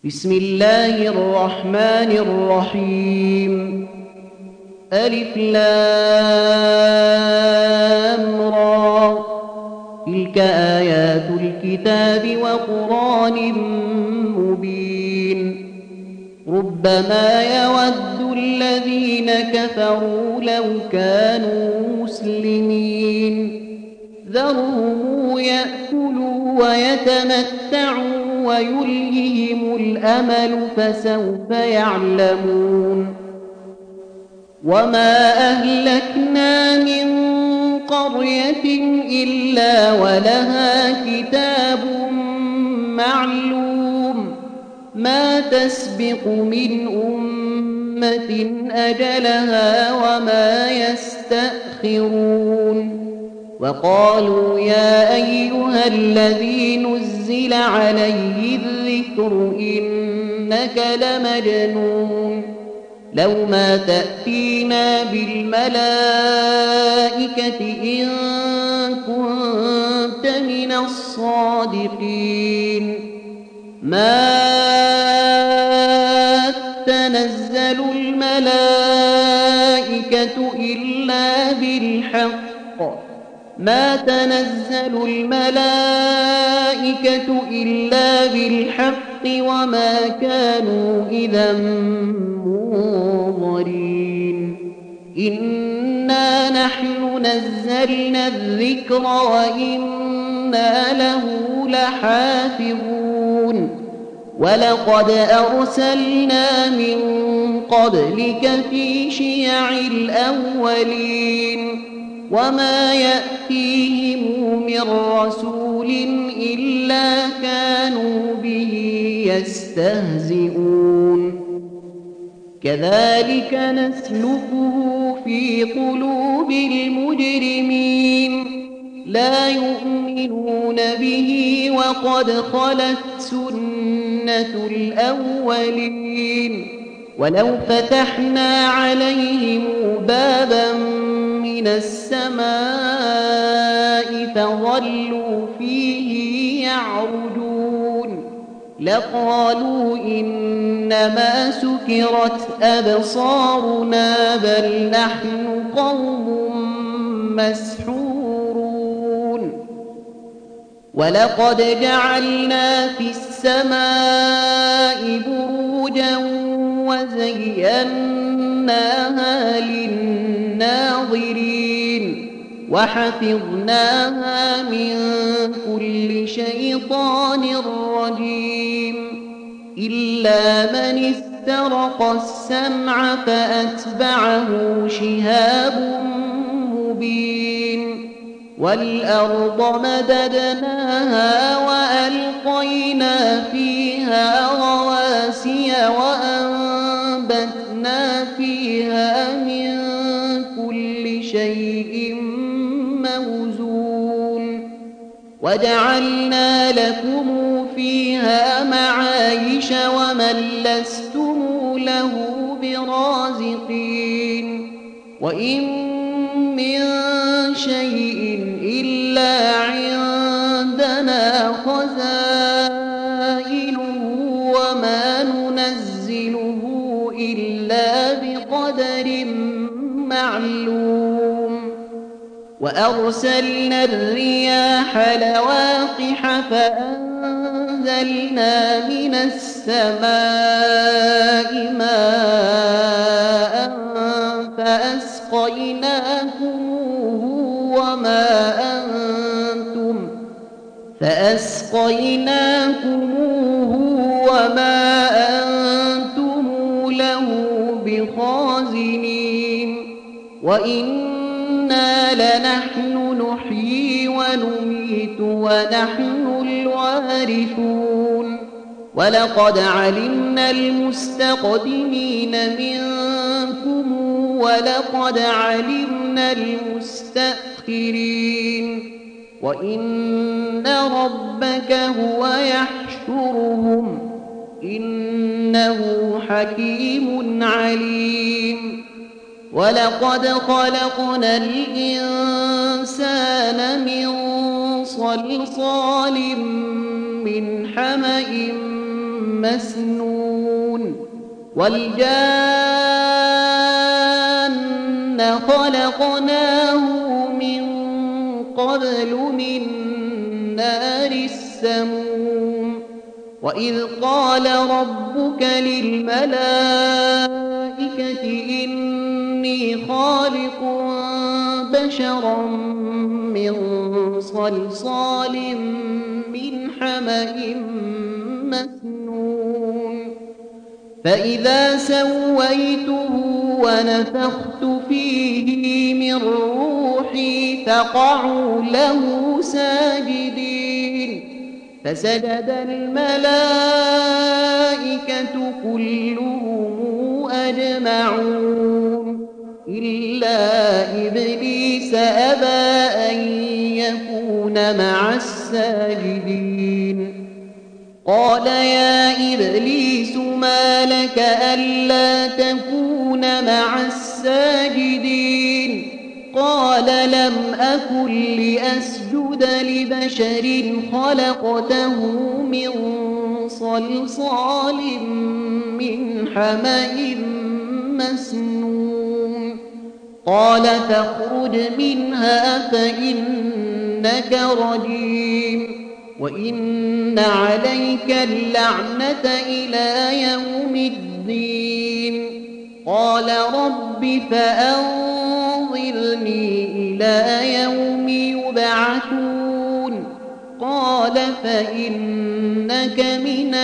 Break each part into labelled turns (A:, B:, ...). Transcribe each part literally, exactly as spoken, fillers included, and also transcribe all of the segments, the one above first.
A: بسم الله الرحمن الرحيم. ألف لام را، تلك آيات الكتاب وقرآن مبين. ربما يود الذين كفروا لو كانوا مسلمين، ذرهم يأكلوا ويتمتعوا ويلههم الأمل فسوف يعلمون. وما أهلكنا من قرية إلا ولها كتاب معلوم، ما تسبق من أمة أجلها وما يستأخرون. وقالوا يا أيها الذي نزل عليه الذكر إنك لمجنون، لو ما تأتينا بالملائكة إن كنت من الصادقين. ما تنزل الملائكة إلا بالحق ما تنزل الملائكة إلا بالحق وما كانوا إذا منظرين. إنا نحن نزلنا الذكر وإنا له لحافظون. ولقد أرسلنا من قبلك في شيع الأولين، وما يأتيهم من رسول إلا كانوا به يستهزئون. كذلك نسلكه في قلوب المجرمين، لا يؤمنون به وقد خلت سنة الأولين. ولو فتحنا عليهم بابا من السماء فظلوا فيه يعرجون لقالوا إنما سكرت أبصارنا بل نحن قوم مسحورون. ولقد جعلنا في السماء بروجا وزيناها للناظرين وحفظناها من كل شيطان رجيم، إلا من استرق السمع فأتبعه شهاب مبين. والأرض مددناها وألقينا فيها رواسي وأنبتنا فيها من كل شيء موزون، وجعلنا لكم فيها معايش ومن لستم له برازقين. وإن من شيء إلا عندنا خزائنه وما ننزله إلا بقدر معلوم. وأرسلنا الرياح لواقح فأنزلنا من السماء ماء فأسقيناكموه وما أنتم فأسقيناكموه وما أنتم له بخازنين. وإنا لنحن نحيي ونميت ونحن الوارثون. ولقد علمنا المستقدمين منكم ولقد علمنا المستأخرين. وإن ربك هو يحشرهم إنه حكيم عليم. ولقد خلقنا الإنسان من صلصال من حمأ مسنون والجان خلقناه من قبل من نار السموم وإذ قال ربك للملائكة إني خالق بشرا من صلصال من حمأ مسنون فإذا سويته ونفخت فيه من روحي فقعوا له ساجدين فسجد الملائكة كلهم أجمعون إلا إبليس أبى أن يكون مع الساجدين قال يا إبليس ما لك ألا تكون مع الساجدين قال لم أكن لأسجد لبشر خلقته من صلصال من حمأ مسنون قال فاخرج منها فإنك رجيم وإن عليك اللعنة إلى يوم الدين قال رب فأنظرني إلى يوم يبعثون قال فإنك من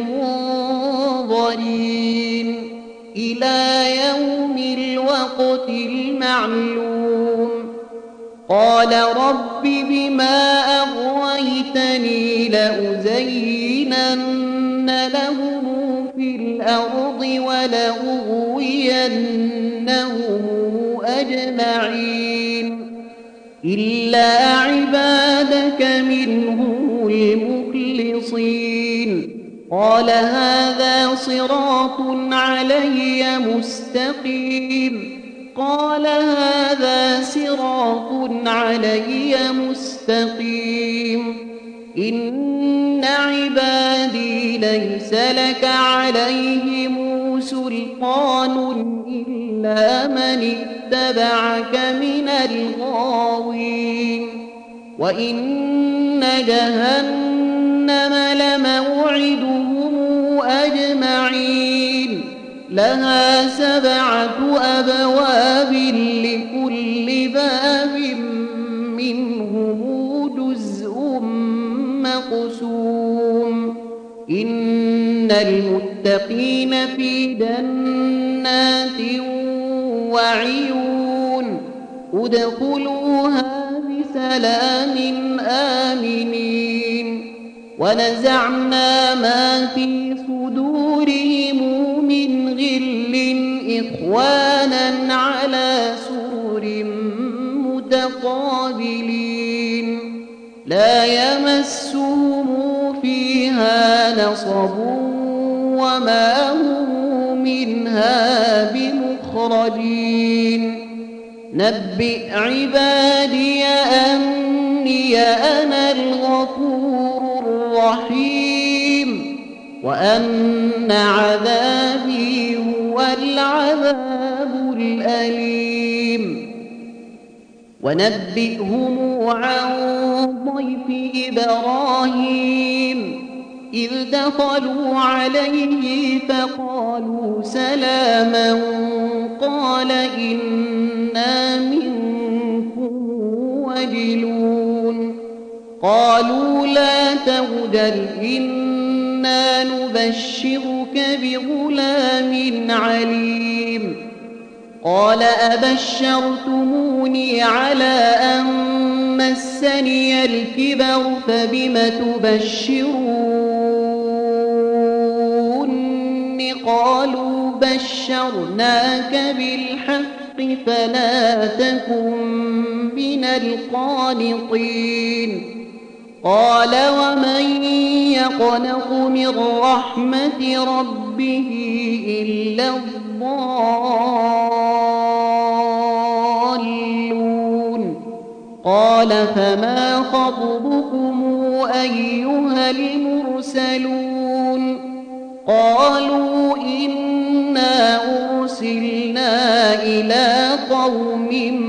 A: المنظرين إلى يوم الوقت المعلوم قال رب بما أغويتني لأزينن لهم في الأرض ولأغوينهم أجمعين إلا عبادك منهم المخلصين قال هذا صراط علي مستقيم قال هذا صراط علي مستقيم إن عبادي ليس لك عليهم سلطان إلا من اتبعك من الغاوين وإن جهنم لموعدهم أجمعين لها سبعة أبواب لكل باب منهم جزء مقسوم إن المتقين في جنات وعيون ادخلوها بسلام آمنين ونزعنا ما في صدورهم من غل إخوانا على سرر متقابلين لا يمسهم فيها نصب وما هم منها بمخرجين نبئ عبادي أني أنا الغفور الرحيم وأن عذابي هو العذاب الأليم ونبئهم عن ضيف إبراهيم إذ دخلوا عليه فقالوا سلاما قال إنا منكم وجلون قالوا لا توجل إنا نبشرك بغلام عليم قال أبشرتموني على أن مسني الكبر فبم تبشرون قالوا بشرناك بالحق فلا تكن من القانطين قال ومن يقنط من رحمة ربه إلا الضالون قال فما خطبكم أيها المرسلون قالوا إنا أرسلنا إلى قوم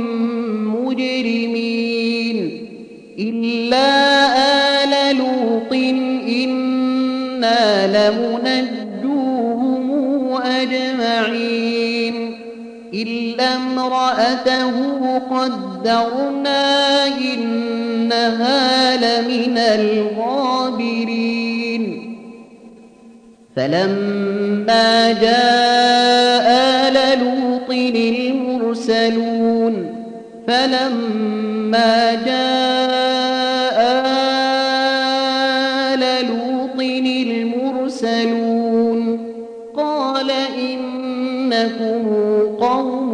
A: مجرمين إلا آل لوط إنا لمنجوهم أجمعين إلا امرأته قدرنا إنها لمن الغابرين فلما جاء آل لوط المرسلون فلما جاء آل لوط المرسلون قال إنكم قوم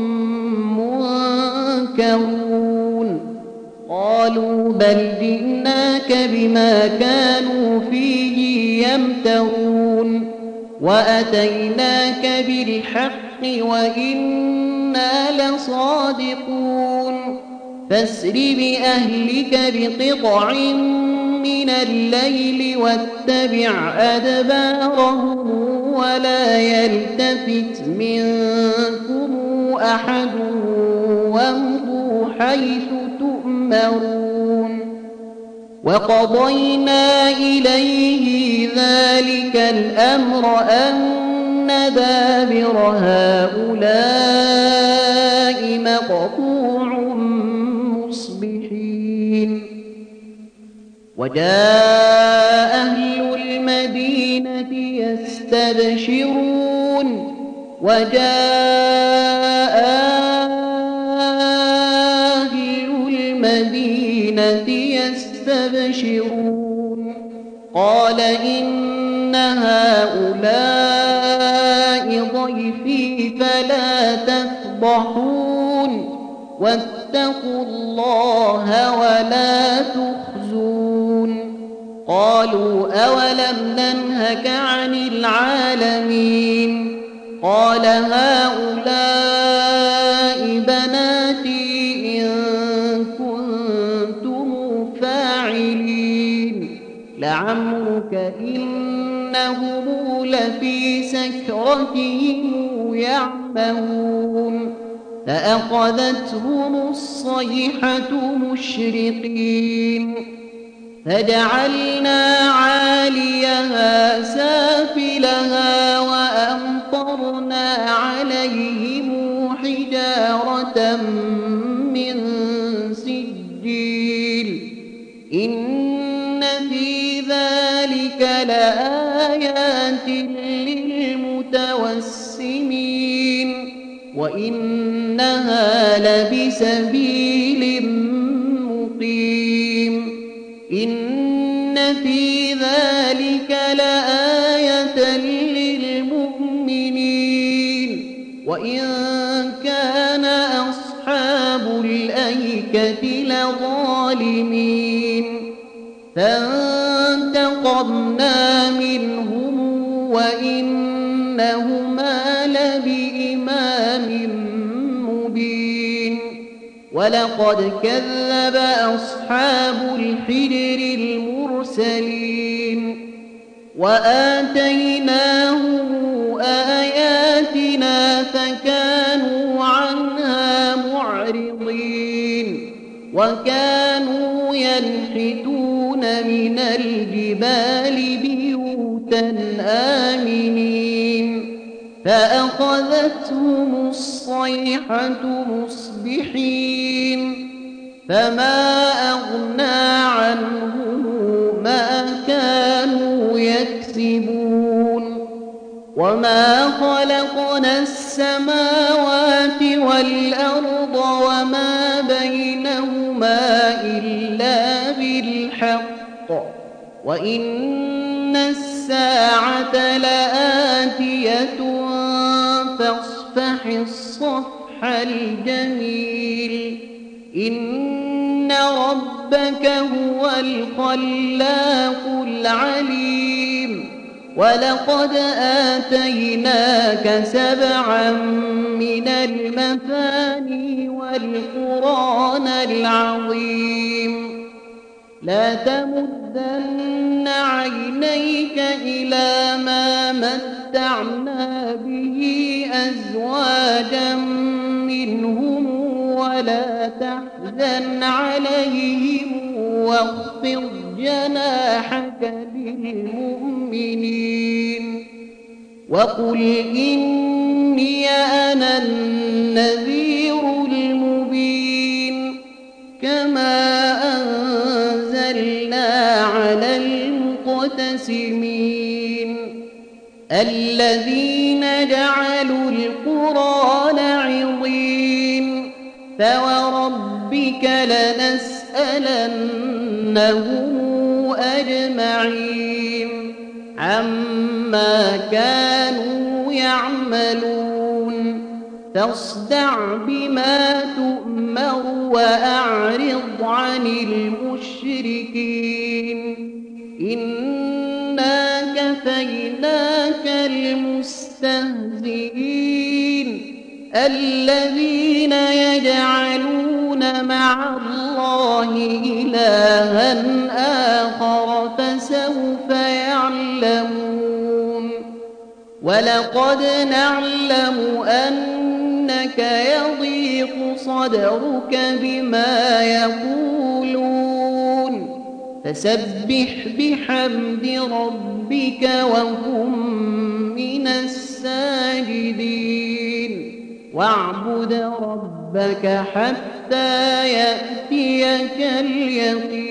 A: منكرون قالوا بل جئناك بما كانوا فيه يمترون وأتيناك بالحق وإنا لصادقون فاسر بأهلك بقطع من الليل واتبع أدبارهم ولا يلتفت منكم أحد وامضوا حيث تؤمرون وقضينا إليه ذلك الأمر أن دابر هؤلاء مقطوع مصبحين وجاء أهل المدينة يستبشرون وجاء أهل المدينة يستبشرون قال إن هؤلاء ضيفي فلا تفضحون واتقوا الله ولا تخزون قالوا أولم ننهك عن العالمين قال هؤلاء بناتي إن كنتم فاعلين لعمرك إنهم لفي سكرتهم يعمهون فأخذتهم الصيحة مشرقين فجعلنا عاليها سافلها وأمطرنا عليهم حجارة من سجيل إن في ذلك لآيات للمتوسمين وإنها لبسبيل مقيم إن في ذلك لآية للمؤمنين وإن كان أصحاب الأيكة لظالمين فانتقمنا منهم وإنهما لبإمام مبين ولقد كذب أصحاب الحجر المرسلين وآتيناهم آياتنا فكانوا عنها معرضين وكانوا ينحتون من الجبال بيوتا آمنين فأخذتهم الصيحة مصبحين فما أغنى عنهم ما كانوا يكسبون وما خلقنا السماوات والأرض وما بينهما إلا بالحق وإن الساعة لآتية فاصفح الصفح الجميل إن ربك هو الخلاق العليم ولقد آتيناك سبعا من المثاني والقرآن العظيم لا تمدن عينيك إلى ما متعنا به أزواجا منهم ولا تحزن عليهم واخفض جناحك للمؤمنين وقل إني أنا النذير المبين كما أنزلنا على المقتسمين الذين جعلوا القرآن عضين فوربك لنسألنهم أجمعين عما كانوا يعملون فاصدع بما تؤمر وأعرض عن المشركين إنا كفيناك المستهزئين الذين يجعلون مع الله إلها آخر فسوف يعلمون ولقد نعلم أنك يضيق صدرك بما يقولون فسبح بحمد ربك وكن من الساجدين واعبد ربك حتى يأتيك اليقين